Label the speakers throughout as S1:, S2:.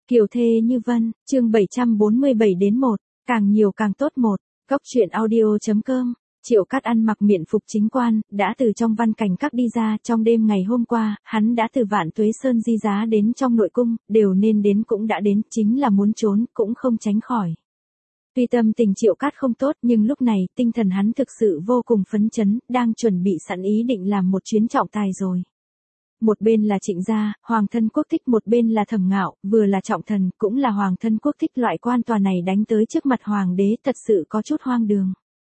S1: Kiều thê như vân, chương 747 đến 1, càng nhiều càng tốt 1, góc truyện audio.com. Triệu Cát ăn mặc miện phục chính quan, đã từ trong văn cảnh các đi ra. Trong đêm ngày hôm qua, hắn đã từ Vạn Tuế Sơn di giá đến trong nội cung, đều nên đến cũng đã đến, chính là muốn trốn cũng không tránh khỏi. Tuy tâm tình Triệu Cát không tốt, nhưng lúc này tinh thần hắn thực sự vô cùng phấn chấn, đang chuẩn bị sẵn ý định làm một chuyến trọng tài rồi. Một bên là Trịnh gia, hoàng thân quốc thích, một bên là Thẩm Ngạo, vừa là trọng thần, cũng là hoàng thân quốc thích. Loại quan tòa này đánh tới trước mặt hoàng đế thật sự có chút hoang đường.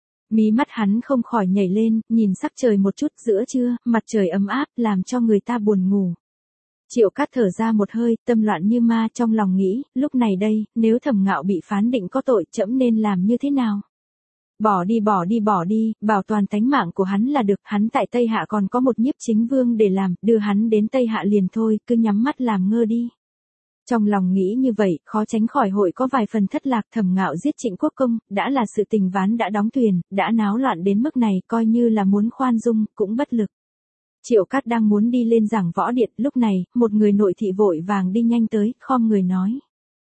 S1: Mí mắt hắn không khỏi nhảy lên, nhìn sắc trời một chút, giữa trưa, mặt trời ấm áp, làm cho người ta buồn ngủ. Triệu Cát thở ra một hơi, tâm loạn như ma, trong lòng nghĩ, lúc này đây, nếu Thẩm Ngạo bị phán định có tội, trẫm nên làm như thế nào? Bỏ đi, bảo toàn tánh mạng của hắn là được. Hắn tại Tây Hạ còn có một nhiếp chính vương để làm, đưa hắn đến Tây Hạ liền thôi, cứ nhắm mắt làm ngơ đi. Trong lòng nghĩ như vậy, khó tránh khỏi hội có vài phần thất lạc. Thẩm Ngạo giết Trịnh Quốc Công, đã là sự tình ván đã đóng thuyền, đã náo loạn đến mức này, coi như là muốn khoan dung, cũng bất lực. Triệu Cát đang muốn đi lên giảng võ điện, lúc này, một người nội thị vội vàng đi nhanh tới, khom người nói.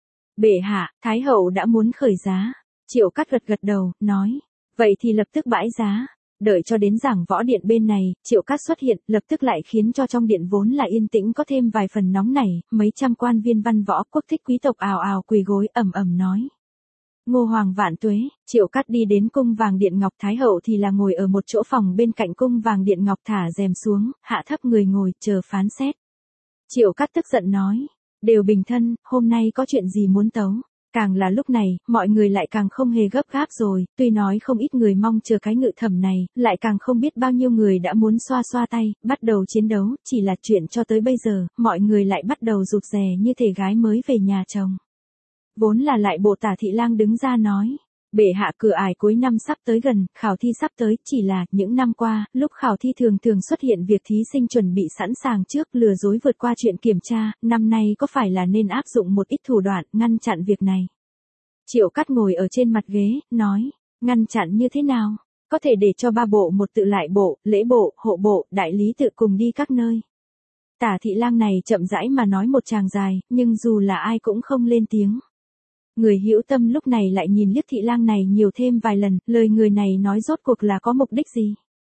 S1: Bệ hạ, Thái hậu đã muốn khởi giá. Triệu Cát gật đầu, nói. Vậy thì lập tức bãi giá. Đợi cho đến giảng võ điện bên này, Triệu Cát xuất hiện, lập tức lại khiến cho trong điện vốn là yên tĩnh có thêm vài phần nóng nảy. Mấy trăm quan viên văn võ quốc thích quý tộc ào ào quỳ gối ầm ầm nói. Ngô hoàng vạn tuế. Triệu Cát đi đến cung vàng điện ngọc, Thái hậu thì là ngồi ở một chỗ phòng bên cạnh cung vàng điện ngọc, thả rèm xuống, hạ thấp người ngồi, chờ phán xét. Triệu Cát tức giận nói. Đều bình thân, hôm nay có chuyện gì muốn tấu? Càng là lúc này, mọi người lại càng không hề gấp gáp rồi, tuy nói không ít người mong chờ cái ngự thẩm này, lại càng không biết bao nhiêu người đã muốn xoa xoa tay, bắt đầu chiến đấu, chỉ là chuyện cho tới bây giờ, mọi người lại bắt đầu rụt rè như thể gái mới về nhà chồng. Vốn là lại bộ Tả Thị Lang đứng ra nói, bệ hạ, cửa ải cuối năm sắp tới gần, khảo thi sắp tới, chỉ là những năm qua, lúc khảo thi thường xuất hiện việc thí sinh chuẩn bị sẵn sàng trước, lừa dối vượt qua chuyện kiểm tra, năm nay có phải là nên áp dụng một ít thủ đoạn ngăn chặn việc này? Triệu Cát ngồi ở trên mặt ghế, nói, ngăn chặn như thế nào? Có thể để cho 3 bộ một tự lại bộ, lễ bộ, hộ bộ, đại lý tự cùng đi các nơi. Tả Thị Lang này chậm rãi mà nói một tràng dài, nhưng dù là ai cũng không lên tiếng. Người hữu tâm lúc này lại nhìn liếc Thị Lang này nhiều thêm vài lần, lời người này nói rốt cuộc là có mục đích gì?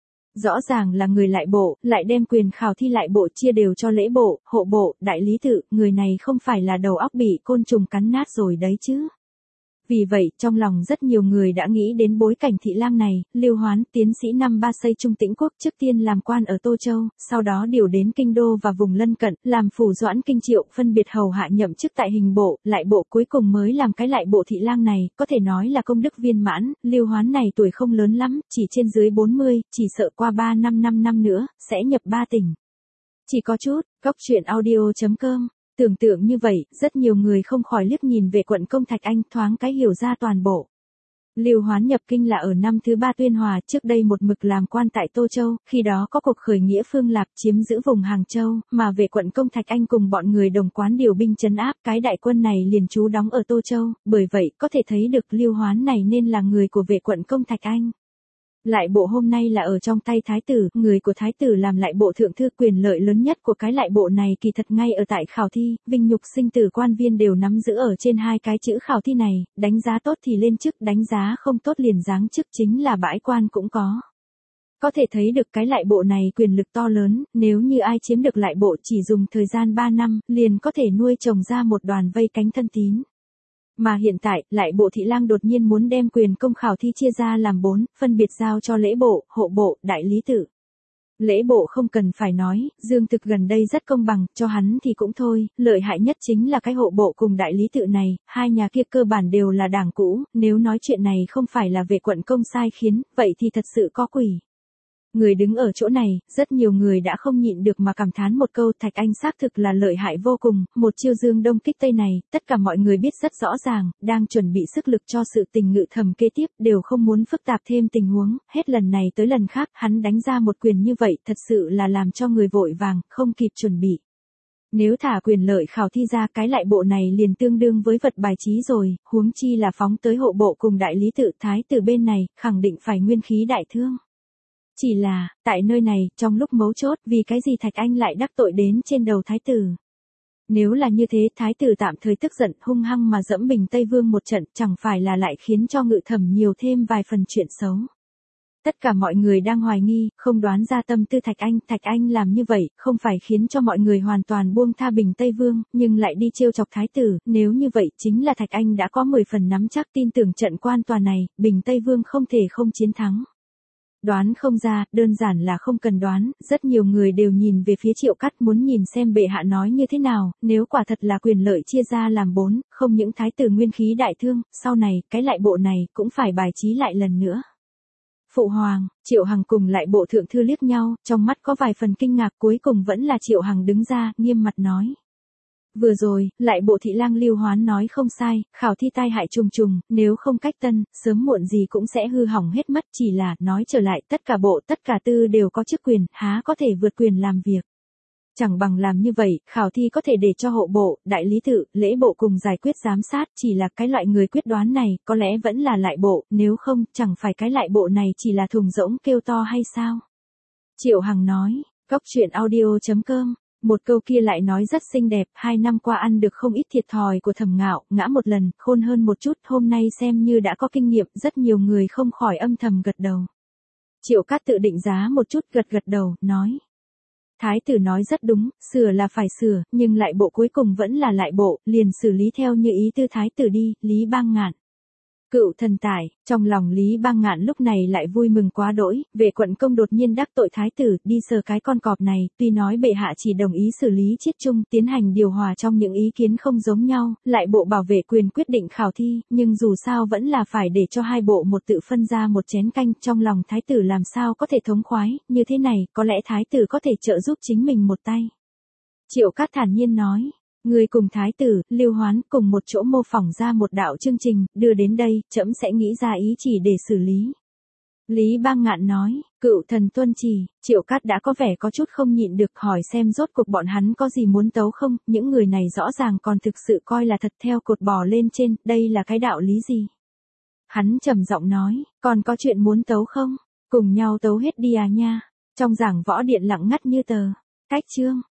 S1: Rõ ràng là người lại bộ, lại đem quyền khảo thi lại bộ chia đều cho lễ bộ, hộ bộ, đại lý tự, người này không phải là đầu óc bị côn trùng cắn nát rồi đấy chứ? Vì vậy, trong lòng rất nhiều người đã nghĩ đến bối cảnh Thị Lang này. Lưu Hoán, tiến sĩ năm 3 xây Trung Tĩnh Quốc, trước tiên làm quan ở Tô Châu, sau đó điều đến Kinh Đô và vùng lân cận, làm phủ doãn Kinh Triệu, phân biệt hầu hạ nhậm chức tại hình bộ, lại bộ, cuối cùng mới làm cái lại bộ Thị Lang này, có thể nói là công đức viên mãn. Lưu Hoán này tuổi không lớn lắm, chỉ trên dưới 40, chỉ sợ qua 5 năm nữa, sẽ nhập 3 tỉnh. Chỉ có chút, góc truyện audio.com. Tưởng tượng như vậy, rất nhiều người không khỏi liếc nhìn về quận công Thạch Anh, thoáng cái hiểu ra toàn bộ. Lưu Hoán nhập kinh là ở năm thứ 3 Tuyên Hòa, trước đây một mực làm quan tại Tô Châu, khi đó có cuộc khởi nghĩa Phương Lạp chiếm giữ vùng Hàng Châu, mà về quận công Thạch Anh cùng bọn người đồng quán điều binh trấn áp, cái đại quân này liền trú đóng ở Tô Châu, bởi vậy có thể thấy được Lưu Hoán này nên là người của vệ quận công Thạch Anh. Lại bộ hôm nay là ở trong tay thái tử, người của thái tử làm lại bộ thượng thư, quyền lợi lớn nhất của cái lại bộ này kỳ thật ngay ở tại khảo thi, vinh nhục sinh tử quan viên đều nắm giữ ở trên 2 cái chữ khảo thi này, đánh giá tốt thì lên chức, đánh giá không tốt liền giáng chức, chính là bãi quan cũng có. Có thể thấy được cái lại bộ này quyền lực to lớn, nếu như ai chiếm được lại bộ chỉ dùng thời gian 3 năm, liền có thể nuôi trồng ra một đoàn vây cánh thân tín. Mà hiện tại, lại bộ Thị Lang đột nhiên muốn đem quyền công khảo thi chia ra làm 4, phân biệt giao cho lễ bộ, hộ bộ, đại lý tự. Lễ bộ không cần phải nói, Dương Thực gần đây rất công bằng, cho hắn thì cũng thôi, lợi hại nhất chính là cái hộ bộ cùng đại lý tự này, hai nhà kia cơ bản đều là đảng cũ, nếu nói chuyện này không phải là vệ quận công sai khiến, vậy thì thật sự có quỷ. Người đứng ở chỗ này, rất nhiều người đã không nhịn được mà cảm thán một câu, Thạch Anh xác thực là lợi hại vô cùng, một chiêu dương đông kích tây này, tất cả mọi người biết rất rõ ràng, đang chuẩn bị sức lực cho sự tình ngự thẩm kế tiếp, đều không muốn phức tạp thêm tình huống, hết lần này tới lần khác, hắn đánh ra một quyền như vậy, thật sự là làm cho người vội vàng, không kịp chuẩn bị. Nếu thả quyền lợi khảo thi ra, cái lại bộ này liền tương đương với vật bài trí rồi, huống chi là phóng tới hộ bộ cùng đại lý tự, thái tử bên này, khẳng định phải nguyên khí đại thương. Chỉ là, tại nơi này, trong lúc mấu chốt, vì cái gì Thạch Anh lại đắc tội đến trên đầu thái tử? Nếu là như thế, thái tử tạm thời tức giận hung hăng mà dẫm Bình Tây Vương một trận, chẳng phải là lại khiến cho Ngự Thẩm nhiều thêm vài phần chuyện xấu. Tất cả mọi người đang hoài nghi, không đoán ra tâm tư Thạch Anh làm như vậy, không phải khiến cho mọi người hoàn toàn buông tha Bình Tây Vương, nhưng lại đi trêu chọc thái tử, nếu như vậy chính là Thạch Anh đã có 10 phần nắm chắc tin tưởng trận quan tòa này, Bình Tây Vương không thể không chiến thắng. Đoán không ra, đơn giản là không cần đoán, rất nhiều người đều nhìn về phía Triệu Cắt muốn nhìn xem bệ hạ nói như thế nào, nếu quả thật là quyền lợi chia ra làm 4, không những thái tử nguyên khí đại thương, sau này, cái lại bộ này cũng phải bài trí lại lần nữa. Phụ hoàng, Triệu Hằng cùng lại bộ thượng thư liếc nhau, trong mắt có vài phần kinh ngạc, cuối cùng vẫn là Triệu Hằng đứng ra, nghiêm mặt nói. Vừa rồi, lại bộ thị lang Lưu Hoán nói không sai, khảo thi tai hại trùng trùng, nếu không cách tân, sớm muộn gì cũng sẽ hư hỏng hết mất, chỉ là, nói trở lại, tất cả bộ, tất cả tư đều có chức quyền, há có thể vượt quyền làm việc. Chẳng bằng làm như vậy, khảo thi có thể để cho hộ bộ, đại lý tự, lễ bộ cùng giải quyết giám sát, chỉ là cái loại người quyết đoán này, có lẽ vẫn là lại bộ, nếu không, chẳng phải cái lại bộ này chỉ là thùng rỗng kêu to hay sao? Triệu Hằng nói, Góc Truyện Audio.com. Một câu kia lại nói rất xinh đẹp, 2 năm qua ăn được không ít thiệt thòi của Thẩm Ngạo, ngã một lần, khôn hơn một chút, hôm nay xem như đã có kinh nghiệm, rất nhiều người không khỏi âm thầm gật đầu. Triệu Cát tự định giá một chút, gật đầu, nói. Thái tử nói rất đúng, sửa là phải sửa, nhưng lại bộ cuối cùng vẫn là lại bộ, liền xử lý theo như ý tư thái tử đi, Lý Bang Ngạn. Cựu thần tài, trong lòng Lý Bang Ngạn lúc này lại vui mừng quá đỗi, Vệ Quận Công đột nhiên đắc tội thái tử, đi sờ cái con cọp này, tuy nói bệ hạ chỉ đồng ý xử lý chiết chung, tiến hành điều hòa trong những ý kiến không giống nhau, lại bộ bảo vệ quyền quyết định khảo thi, nhưng dù sao vẫn là phải để cho hai bộ một tự phân ra một chén canh, trong lòng thái tử làm sao có thể thống khoái, như thế này, có lẽ thái tử có thể trợ giúp chính mình một tay. Triệu Cát thản nhiên nói. Người cùng thái tử, Lưu Hoán cùng một chỗ mô phỏng ra một đạo chương trình, đưa đến đây, trẫm sẽ nghĩ ra ý chỉ để xử lý. Lý Bang Ngạn nói, cựu thần tuân chỉ, Triệu Cát đã có vẻ có chút không nhịn được, hỏi xem rốt cuộc bọn hắn có gì muốn tấu không, những người này rõ ràng còn thực sự coi là thật theo cột bò lên trên, đây là cái đạo lý gì? Hắn trầm giọng nói, còn có chuyện muốn tấu không? Cùng nhau tấu hết đi à nha. Trong giảng võ điện lặng ngắt như tờ. Cách chương.